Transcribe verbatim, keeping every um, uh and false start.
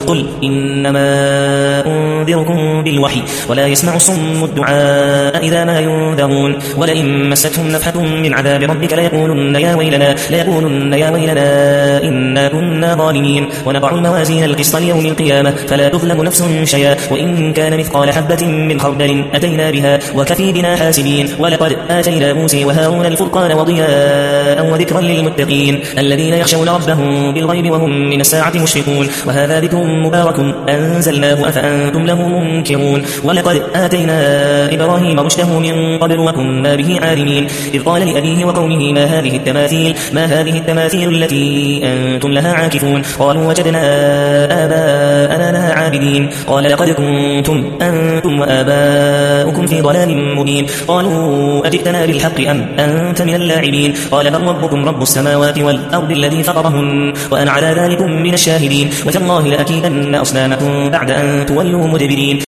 قل إنما أنذركم بالوحي ولا يسمع الصم الدعاء إذا ما ينذرون ولئن مستهم نفحة من عذاب ربك ليقولن يا ويلنا ليقولن يا ويلنا إنا كنا ظالمين ونضع الموازين القسط ليوم القيامة فلا تظلم نفس شيئا وإن كان مثقال حبة من خردل أتينا بها وكفي بنا حاسبين ولقد آتينا موسى وهارون الفرقان وضياء وذكرا للمتقين الذين يخشون ربهم بالغيب وهم من الساعة مشفقون وهذا ذكر مبارك أنزلناه أفأنتم له منكرون ولقد آتينا إبراهيم رشده من قبل وكنا به عالمين إذ قال لأبيه وقومه ما هذه التماثيل ما هذه التماثيل التي أنتم لها عاكفون قالوا وجدنا آباءنا لها عابدين قال لقد كنتم أنتم وآباؤكم في ضلال مبين قالوا أجئتنا بالحق أم أنت من اللاعبين قال بل ربكم رب السماوات والأرض الذي فطرهن وأنا على ذلك من الشاهدين وتالله لأكيدن أصنامكم بعد أن تولوا مدبرين